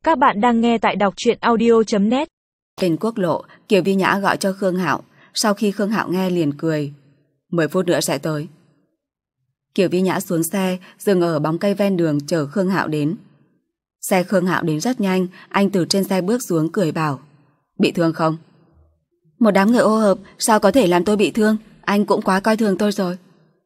Các bạn đang nghe tại đọc truyện audio.net. Trên quốc lộ, Kiều Vi Nhã gọi cho Khương Hạo. Sau khi Khương Hạo nghe liền cười. 10 phút nữa sẽ tới. Kiều Vi Nhã xuống xe, dừng ở bóng cây ven đường chờ Khương Hạo đến. Xe Khương Hạo đến rất nhanh, anh từ trên xe bước xuống cười bảo. Bị thương không? Một đám người ô hợp, sao có thể làm tôi bị thương? Anh cũng quá coi thường tôi rồi.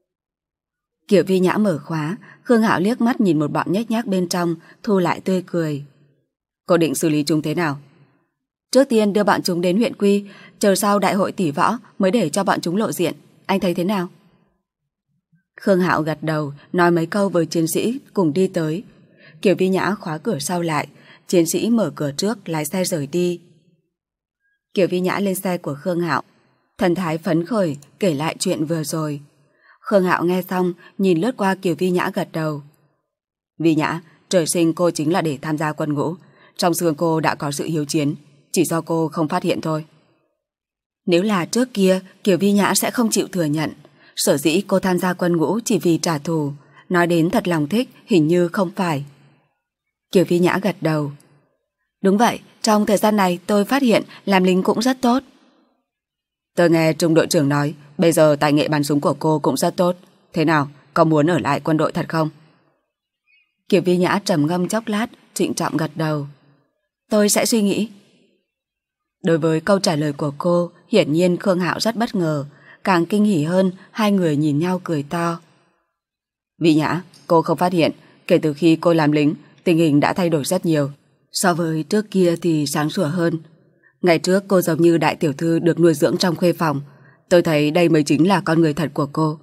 Kiều Vi Nhã mở khóa, Khương Hạo liếc mắt nhìn một bọn nhếch nhác bên trong, thu lại tươi cười. Cô định xử lý chúng thế nào? Trước tiên đưa bọn chúng đến huyện Quy, chờ sau đại hội tỷ võ mới để cho bọn chúng lộ diện. Anh thấy thế nào? Khương Hạo gật đầu, nói mấy câu với chiến sĩ cùng đi tới. Kiều Vi Nhã khóa cửa sau lại, chiến sĩ mở cửa trước lái xe rời đi. Kiều Vi Nhã lên xe của Khương Hạo, thần thái phấn khởi kể lại chuyện vừa rồi. Khương Hạo nghe xong, nhìn lướt qua Kiều Vi Nhã gật đầu. Vi Nhã, trời sinh cô chính là để tham gia quân ngũ. Trong xương cô đã có sự hiếu chiến, chỉ do cô không phát hiện thôi. Nếu là trước kia, Kiều Vi Nhã sẽ không chịu thừa nhận. Sở dĩ cô tham gia quân ngũ chỉ vì trả thù. Nói đến thật lòng thích, hình như không phải. Kiều Vi Nhã gật đầu. Đúng vậy, trong thời gian này tôi phát hiện làm lính cũng rất tốt. Tôi nghe Trung đội trưởng nói, bây giờ tài nghệ bắn súng của cô cũng rất tốt. Thế nào, có muốn ở lại quân đội thật không? Kiều Vi Nhã trầm ngâm chốc lát, trịnh trọng gật đầu. Tôi sẽ suy nghĩ. Đối với câu trả lời của cô, hiển nhiên Khương Hạo rất bất ngờ. Càng kinh hỉ hơn, hai người nhìn nhau cười to. Vi Nhã, cô không phát hiện, kể từ khi cô làm lính, tình hình đã thay đổi rất nhiều. So với trước kia thì sáng sủa hơn. Ngày trước cô giống như đại tiểu thư được nuôi dưỡng trong khuê phòng. Tôi thấy đây mới chính là con người thật của cô.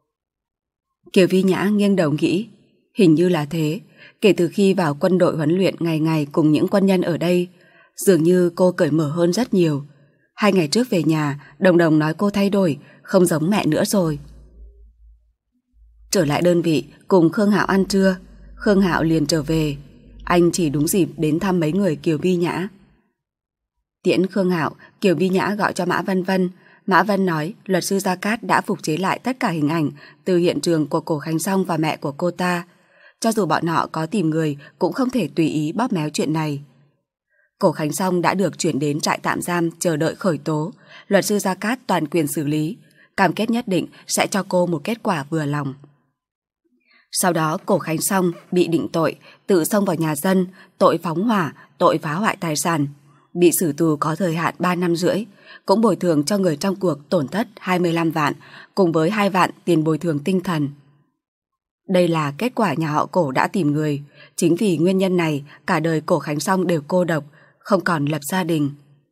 Kiều Vi Nhã nghiêng đầu nghĩ, hình như là thế. Kể từ khi vào quân đội huấn luyện ngày ngày cùng những quân nhân ở đây, dường như cô cởi mở hơn rất nhiều. 2 ngày trước về nhà, Đồng Đồng nói cô thay đổi, không giống mẹ nữa rồi. Trở lại đơn vị, cùng Khương Hạo ăn trưa, Khương Hạo liền trở về. Anh chỉ đúng dịp đến thăm mấy người Kiều Vi Nhã. Tiễn Khương Hạo, Kiều Vi Nhã gọi cho Mã Vân Vân. Mã Vân nói luật sư Gia Cát đã phục chế lại tất cả hình ảnh từ hiện trường của Cổ Khánh Song và mẹ của cô ta. Cho dù bọn họ có tìm người cũng không thể tùy ý bóp méo chuyện này. Cổ Khánh Song đã được chuyển đến trại tạm giam chờ đợi khởi tố. Luật sư Gia Cát toàn quyền xử lý, cam kết nhất định sẽ cho cô một kết quả vừa lòng. Sau đó Cổ Khánh Song bị định tội tự xông vào nhà dân, tội phóng hỏa, tội phá hoại tài sản, bị xử tù có thời hạn 3 năm rưỡi, cũng bồi thường cho người trong cuộc tổn thất 25 vạn, cùng với 2 vạn tiền bồi thường tinh thần. Đây là kết quả nhà họ Cổ đã tìm người. Chính vì nguyên nhân này, cả đời Cổ Khánh Song đều cô độc, không còn lập gia đình.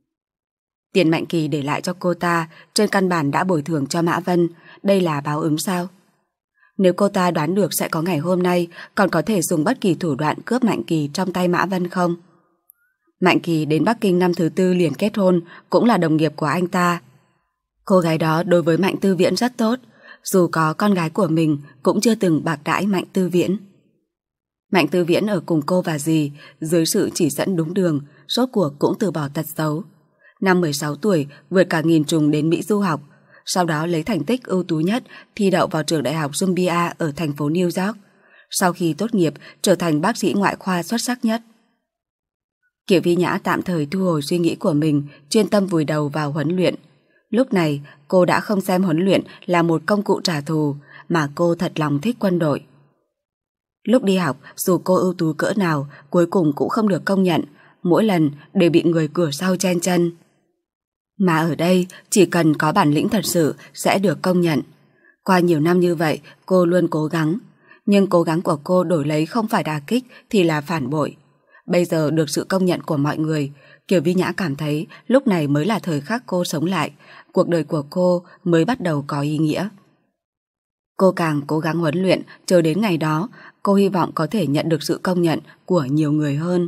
Tiền Mạnh Kỳ để lại cho cô ta, trên căn bản đã bồi thường cho Mã Vân. Đây là báo ứng sao? Nếu cô ta đoán được sẽ có ngày hôm nay, còn có thể dùng bất kỳ thủ đoạn cướp Mạnh Kỳ trong tay Mã Vân không? Mạnh Kỳ đến Bắc Kinh năm thứ 4 liền kết hôn, cũng là đồng nghiệp của anh ta. Cô gái đó đối với Mạnh Tư Viễn rất tốt, dù có con gái của mình cũng chưa từng bạc đãi Mạnh Tư Viễn. Mạnh Tư Viễn ở cùng cô và dì, dưới sự chỉ dẫn đúng đường, rốt cuộc cũng từ bỏ tật xấu. Năm 16 tuổi vượt cả nghìn trùng đến Mỹ du học, sau đó lấy thành tích ưu tú nhất thi đậu vào trường đại học Columbia ở thành phố New York. Sau khi tốt nghiệp trở thành bác sĩ ngoại khoa xuất sắc nhất. Kiều Vi Nhã tạm thời thu hồi suy nghĩ của mình, chuyên tâm vùi đầu vào huấn luyện. Lúc này cô đã không xem huấn luyện là một công cụ trả thù, mà cô thật lòng thích quân đội. Lúc đi học, dù cô ưu tú cỡ nào, cuối cùng cũng không được công nhận, mỗi lần đều bị người cửa sau chen chân. Mà ở đây, chỉ cần có bản lĩnh thật sự sẽ được công nhận. Qua nhiều năm như vậy, cô luôn cố gắng. Nhưng cố gắng của cô đổi lấy không phải đả kích thì là phản bội. Bây giờ được sự công nhận của mọi người, Kiều Vi Nhã cảm thấy lúc này mới là thời khắc cô sống lại, cuộc đời của cô mới bắt đầu có ý nghĩa. Cô càng cố gắng huấn luyện, chờ đến ngày đó, cô hy vọng có thể nhận được sự công nhận của nhiều người hơn.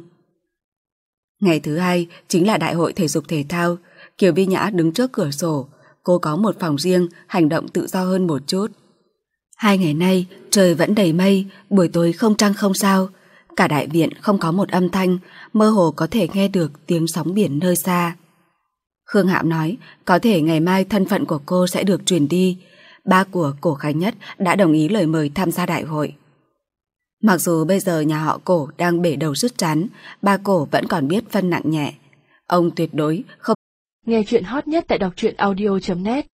Ngày thứ 2 chính là đại hội thể dục thể thao. Kiều Vi Nhã đứng trước cửa sổ, cô có một phòng riêng, hành động tự do hơn một chút. 2 ngày nay, trời vẫn đầy mây, buổi tối không trăng không sao. Cả đại viện không có một âm thanh, mơ hồ có thể nghe được tiếng sóng biển nơi xa. Khương Hạo nói, có thể ngày mai thân phận của cô sẽ được truyền đi. Ba của Cổ Khánh Nhất đã đồng ý lời mời tham gia đại hội. Mặc dù bây giờ nhà họ Cổ đang bể đầu sứt trán, ba Cổ vẫn còn biết phân nặng nhẹ. Ông tuyệt đối không. Nghe chuyện hot nhất tại đọc truyện audio.net